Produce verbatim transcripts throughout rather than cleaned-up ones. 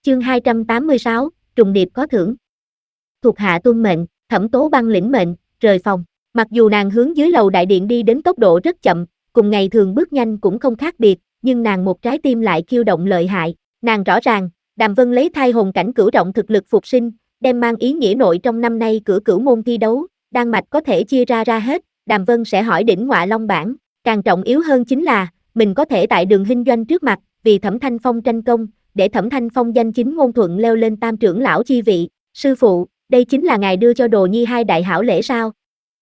Chương hai trăm tám mươi sáu, trùng điệp có thưởng. Thuộc hạ tuân mệnh, Thẩm Tố Băng lĩnh mệnh, rời phòng. Mặc dù nàng hướng dưới lầu đại điện đi đến tốc độ rất chậm, cùng ngày thường bước nhanh cũng không khác biệt, nhưng nàng một trái tim lại khiêu động lợi hại. Nàng rõ ràng, Đàm Vân lấy thai hồn cảnh cửu trọng thực lực phục sinh, đem mang ý nghĩa nội trong năm nay cửa cửu môn thi đấu, đan mạch có thể chia ra ra hết, Đàm Vân sẽ hỏi đỉnh ngọa long bảng. Càng trọng yếu hơn chính là, mình có thể tại Đường Hinh Doanh trước mặt, vì Thẩm Thanh Phong tranh công, để Thẩm Thanh Phong danh chính ngôn thuận leo lên tam trưởng lão chi vị. Sư phụ, đây chính là ngài đưa cho Đồ Nhi hai đại hảo lễ sao?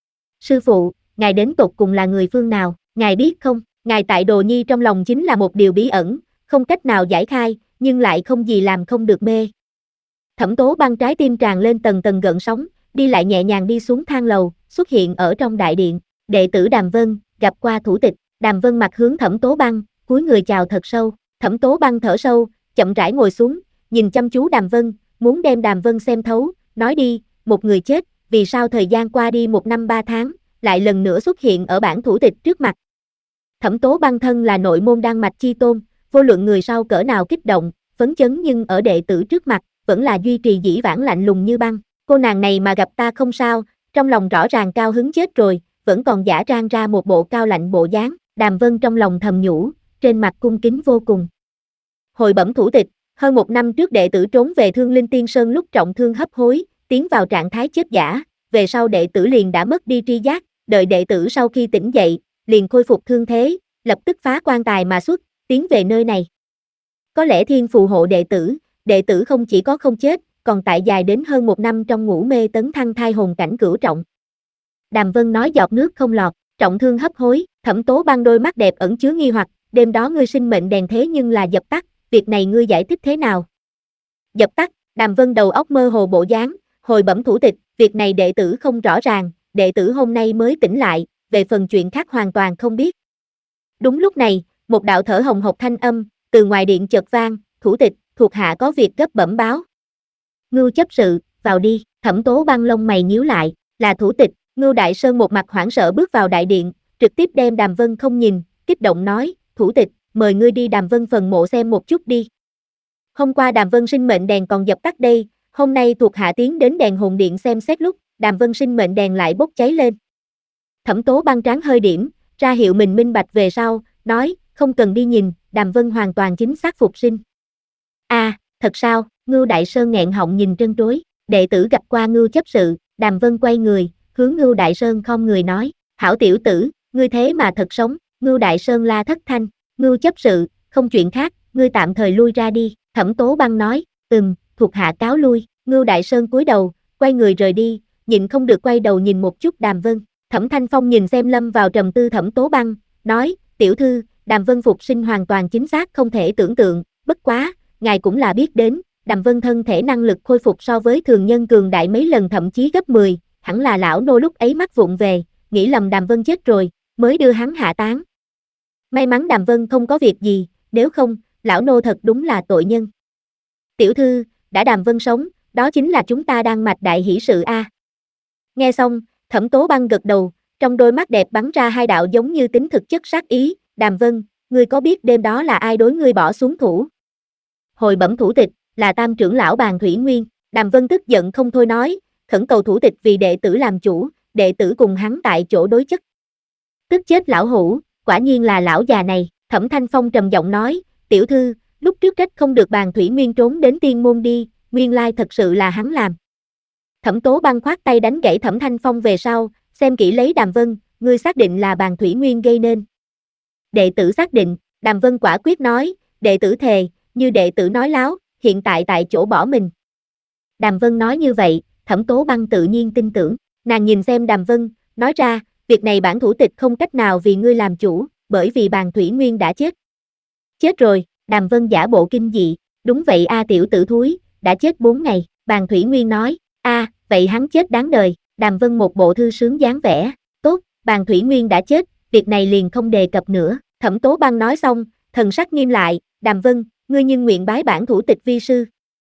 Sư phụ, ngài đến tột cùng là người phương nào, ngài biết không, ngài tại Đồ Nhi trong lòng chính là một điều bí ẩn, không cách nào giải khai, nhưng lại không gì làm không được mê. Thẩm Tố Băng trái tim tràn lên tầng tầng gợn sóng, đi lại nhẹ nhàng đi xuống thang lầu, xuất hiện ở trong đại điện. Đệ tử Đàm Vân, gặp qua thủ tịch. Đàm Vân mặt hướng Thẩm Tố Băng, cúi người chào thật sâu. Thẩm Tố Băng thở sâu, chậm rãi ngồi xuống, nhìn chăm chú Đàm Vân, muốn đem Đàm Vân xem thấu. Nói đi, một người chết, vì sao thời gian qua đi một năm ba tháng, lại lần nữa xuất hiện ở bản thủ tịch trước mặt. Thẩm Tố Băng thân là nội môn đan mạch chi tôn, vô luận người sau cỡ nào kích động, phấn chấn, nhưng ở đệ tử trước mặt, vẫn là duy trì dĩ vãng lạnh lùng như băng. Cô nàng này mà gặp ta không sao, trong lòng rõ ràng cao hứng chết rồi, vẫn còn giả trang ra một bộ cao lạnh bộ dáng. Đàm Vân trong lòng thầm nhủ, trên mặt cung kính vô cùng. Hồi bẩm thủ tịch, hơn một năm trước đệ tử trốn về Thương Linh Tiên Sơn lúc trọng thương hấp hối, tiến vào trạng thái chết giả, về sau đệ tử liền đã mất đi tri giác, đợi đệ tử sau khi tỉnh dậy, liền khôi phục thương thế, lập tức phá quan tài mà xuất, tiến về nơi này. Có lẽ thiên phù hộ đệ tử, đệ tử không chỉ có không chết, còn tại dài đến hơn một năm trong ngủ mê tấn thăng thai hồn cảnh cửu trọng. Đàm Vân nói giọt nước không lọt, trọng thương hấp hối. Thẩm Tố Băng đôi mắt đẹp ẩn chứa nghi hoặc, đêm đó ngươi sinh mệnh đèn thế nhưng là dập tắt, việc này ngươi giải thích thế nào? Dập tắt, Đàm Vân đầu óc mơ hồ bộ dáng, hồi bẩm thủ tịch, việc này đệ tử không rõ ràng, đệ tử hôm nay mới tỉnh lại, về phần chuyện khác hoàn toàn không biết. Đúng lúc này, một đạo thở hồng hộc thanh âm, từ ngoài điện chợt vang, thủ tịch, thuộc hạ có việc gấp bẩm báo. Ngưu chấp sự, vào đi. Thẩm Tố Băng lông mày nhíu lại, là thủ tịch. Ngưu Đại Sơn một mặt hoảng sợ bước vào đại điện, trực tiếp đem Đàm Vân không nhìn, kích động nói, thủ tịch, mời ngươi đi Đàm Vân phần mộ xem một chút đi. Hôm qua Đàm Vân sinh mệnh đèn còn dập tắt đây, hôm nay thuộc hạ tiến đến đèn hồn điện xem xét lúc, Đàm Vân sinh mệnh đèn lại bốc cháy lên. Thẩm Tố Băng trán hơi điểm, ra hiệu mình minh bạch về sau, nói, không cần đi nhìn, Đàm Vân hoàn toàn chính xác phục sinh. A, à, thật sao? Ngưu Đại Sơn nghẹn họng nhìn trân trối, đệ tử gặp qua Ngưu chấp sự. Đàm Vân quay người, hướng Ngưu Đại Sơn không người nói, hảo tiểu tử, ngươi thế mà thật sống. Ngưu Đại Sơn la thất thanh, Ngưu chấp sự, không chuyện khác, ngươi tạm thời lui ra đi. Thẩm Tố Băng nói, ừm, thuộc hạ cáo lui. Ngưu Đại Sơn cúi đầu, quay người rời đi, nhịn không được quay đầu nhìn một chút Đàm Vân. Thẩm Thanh Phong nhìn xem lâm vào trầm tư Thẩm Tố Băng, nói, tiểu thư, Đàm Vân phục sinh hoàn toàn chính xác không thể tưởng tượng, bất quá, ngài cũng là biết đến, Đàm Vân thân thể năng lực khôi phục so với thường nhân cường đại mấy lần thậm chí gấp mười, hẳn là lão nô lúc ấy mắc vụng về, nghĩ lầm Đàm Vân chết rồi, mới đưa hắn hạ táng. May mắn Đàm Vân không có việc gì, nếu không, lão nô thật đúng là tội nhân. Tiểu thư, đã Đàm Vân sống, đó chính là chúng ta đang mạch đại hỷ sự a. Nghe xong, Thẩm Tố Băng gật đầu, trong đôi mắt đẹp bắn ra hai đạo giống như tính thực chất sát ý, Đàm Vân, ngươi có biết đêm đó là ai đối ngươi bỏ xuống thủ? Hồi bẩm thủ tịch, là tam trưởng lão Bàn Thủy Nguyên. Đàm Vân tức giận không thôi nói, khẩn cầu thủ tịch vì đệ tử làm chủ, đệ tử cùng hắn tại chỗ đối chất. Tức chết lão hủ, quả nhiên là lão già này. Thẩm Thanh Phong trầm giọng nói, tiểu thư, lúc trước trách không được Bàn Thủy Nguyên trốn đến tiên môn đi, nguyên lai thật sự là hắn làm. Thẩm Tố Băng khoát tay đánh gãy Thẩm Thanh Phong về sau, xem kỹ lấy Đàm Vân, ngươi xác định là Bàn Thủy Nguyên gây nên. Đệ tử xác định, Đàm Vân quả quyết nói, đệ tử thề, như đệ tử nói láo, hiện tại tại chỗ bỏ mình. Đàm Vân nói như vậy, Thẩm Tố Băng tự nhiên tin tưởng, nàng nhìn xem Đàm Vân, nói ra, việc này bản thủ tịch không cách nào vì ngươi làm chủ, bởi vì Bàn Thủy Nguyên đã chết. Chết rồi, Đàm Vân giả bộ kinh dị, đúng vậy a tiểu tử thúi, đã chết bốn ngày, Bàn Thủy Nguyên nói, a, vậy hắn chết đáng đời. Đàm Vân một bộ thư sướng dáng vẻ, tốt, Bàn Thủy Nguyên đã chết, việc này liền không đề cập nữa. Thẩm Tố Băng nói xong, thần sắc nghiêm lại, Đàm Vân, ngươi nhưng nguyện bái bản thủ tịch vi sư.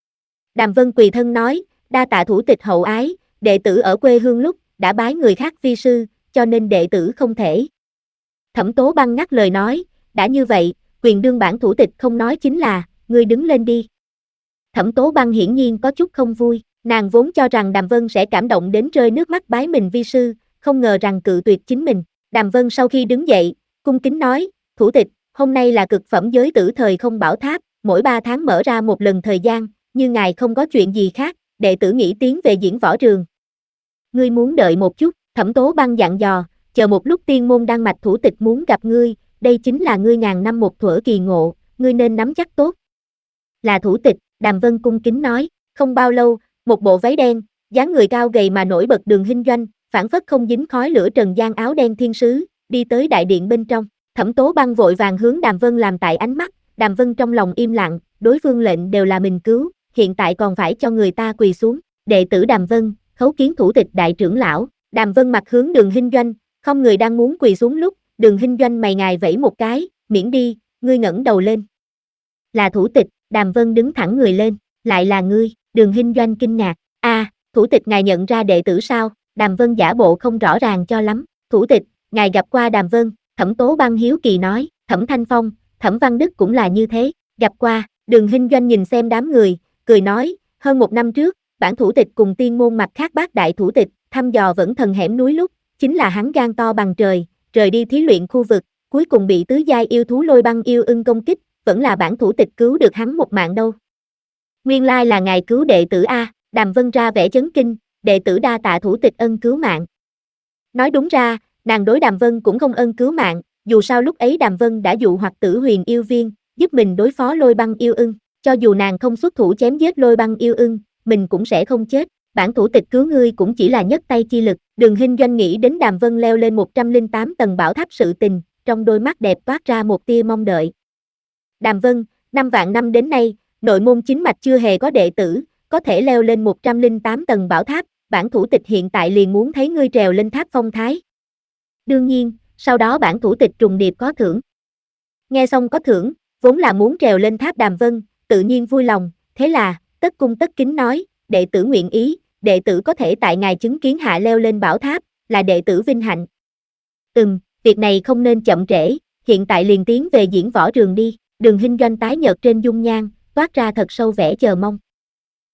Đàm Vân quỳ thân nói, đa tạ thủ tịch hậu ái, đệ tử ở quê hương lúc, đã bái người khác vi sư, cho nên đệ tử không thể. Thẩm Tố Băng ngắt lời nói, đã như vậy, quyền đương bản thủ tịch không nói chính là, ngươi đứng lên đi. Thẩm Tố Băng hiển nhiên có chút không vui, nàng vốn cho rằng Đàm Vân sẽ cảm động đến rơi nước mắt bái mình vi sư, không ngờ rằng cự tuyệt chính mình. Đàm Vân sau khi đứng dậy, cung kính nói, thủ tịch, hôm nay là cực phẩm giới tử thời không bảo tháp, mỗi ba tháng mở ra một lần thời gian, như ngài không có chuyện gì khác, đệ tử nghĩ tiến về diễn võ trường. Ngươi muốn đợi một chút, Thẩm Tố Băng dặn dò, chờ một lúc tiên môn đăng mạch thủ tịch muốn gặp ngươi, đây chính là ngươi ngàn năm một thuở kỳ ngộ, ngươi nên nắm chắc tốt. Là thủ tịch, Đàm Vân cung kính nói, không bao lâu, một bộ váy đen, dáng người cao gầy mà nổi bật Đường Hinh Doanh, phảng phất không dính khói lửa trần gian áo đen thiên sứ, đi tới đại điện bên trong. Thẩm Tố Băng vội vàng hướng Đàm Vân làm tại ánh mắt, Đàm Vân trong lòng im lặng, đối phương lệnh đều là mình cứu, hiện tại còn phải cho người ta quỳ xuống. Đệ tử Đàm Vân, khấu kiến thủ tịch đại trưởng lão. Đàm Vân mặt hướng Đường Hinh Doanh, không người đang muốn quỳ xuống lúc, Đường Hinh Doanh mày ngài vẫy một cái, miễn đi, ngươi ngẩng đầu lên. Là thủ tịch, Đàm Vân đứng thẳng người lên, lại là ngươi, Đường Hinh Doanh kinh ngạc, a, à, thủ tịch ngài nhận ra đệ tử sao? Đàm Vân giả bộ không rõ ràng cho lắm, thủ tịch, ngài gặp qua Đàm Vân, Thẩm Tố Băng hiếu kỳ nói, Thẩm Thanh Phong, Thẩm Văn Đức cũng là như thế, gặp qua. Đường Hinh Doanh nhìn xem đám người, cười nói, hơn một năm trước, bản thủ tịch cùng tiên môn mặt khác bác đại thủ tịch, thăm dò vẫn thần hẻm núi lúc, chính là hắn gan to bằng trời, rời đi thí luyện khu vực, cuối cùng bị tứ giai yêu thú lôi băng yêu ưng công kích, vẫn là bản thủ tịch cứu được hắn một mạng đâu. Nguyên lai là ngài cứu đệ tử A, Đàm Vân ra vẻ chấn kinh, đệ tử đa tạ thủ tịch ân cứu mạng. Nói đúng ra, nàng đối Đàm Vân cũng không ân cứu mạng, dù sao lúc ấy Đàm Vân đã dụ hoặc Tử Huyền yêu viên, giúp mình đối phó lôi băng yêu ưng, cho dù nàng không xuất thủ chém giết lôi băng yêu ưng, mình cũng sẽ không chết, bản thủ tịch cứu ngươi cũng chỉ là nhất tay chi lực. Đường Hinh Doanh nghĩ đến Đàm Vân leo lên một trăm lẻ tám tầng bảo tháp sự tình, trong đôi mắt đẹp toát ra một tia mong đợi. Đàm Vân, năm vạn năm đến nay, nội môn chính mạch chưa hề có đệ tử, có thể leo lên một trăm lẻ tám tầng bảo tháp, bản thủ tịch hiện tại liền muốn thấy ngươi trèo lên tháp phong thái. Đương nhiên, sau đó bản thủ tịch trùng điệp có thưởng. Nghe xong có thưởng, vốn là muốn trèo lên tháp Đàm Vân, tự nhiên vui lòng, thế là, tất cung tất kính nói, đệ tử nguyện ý, đệ tử có thể tại ngài chứng kiến hạ leo lên bảo tháp, là đệ tử vinh hạnh. Ừm, việc này không nên chậm trễ, hiện tại liền tiến về diễn võ trường đi. Đường Hinh Doanh tái nhợt trên dung nhan, toát ra thật sâu vẻ chờ mong.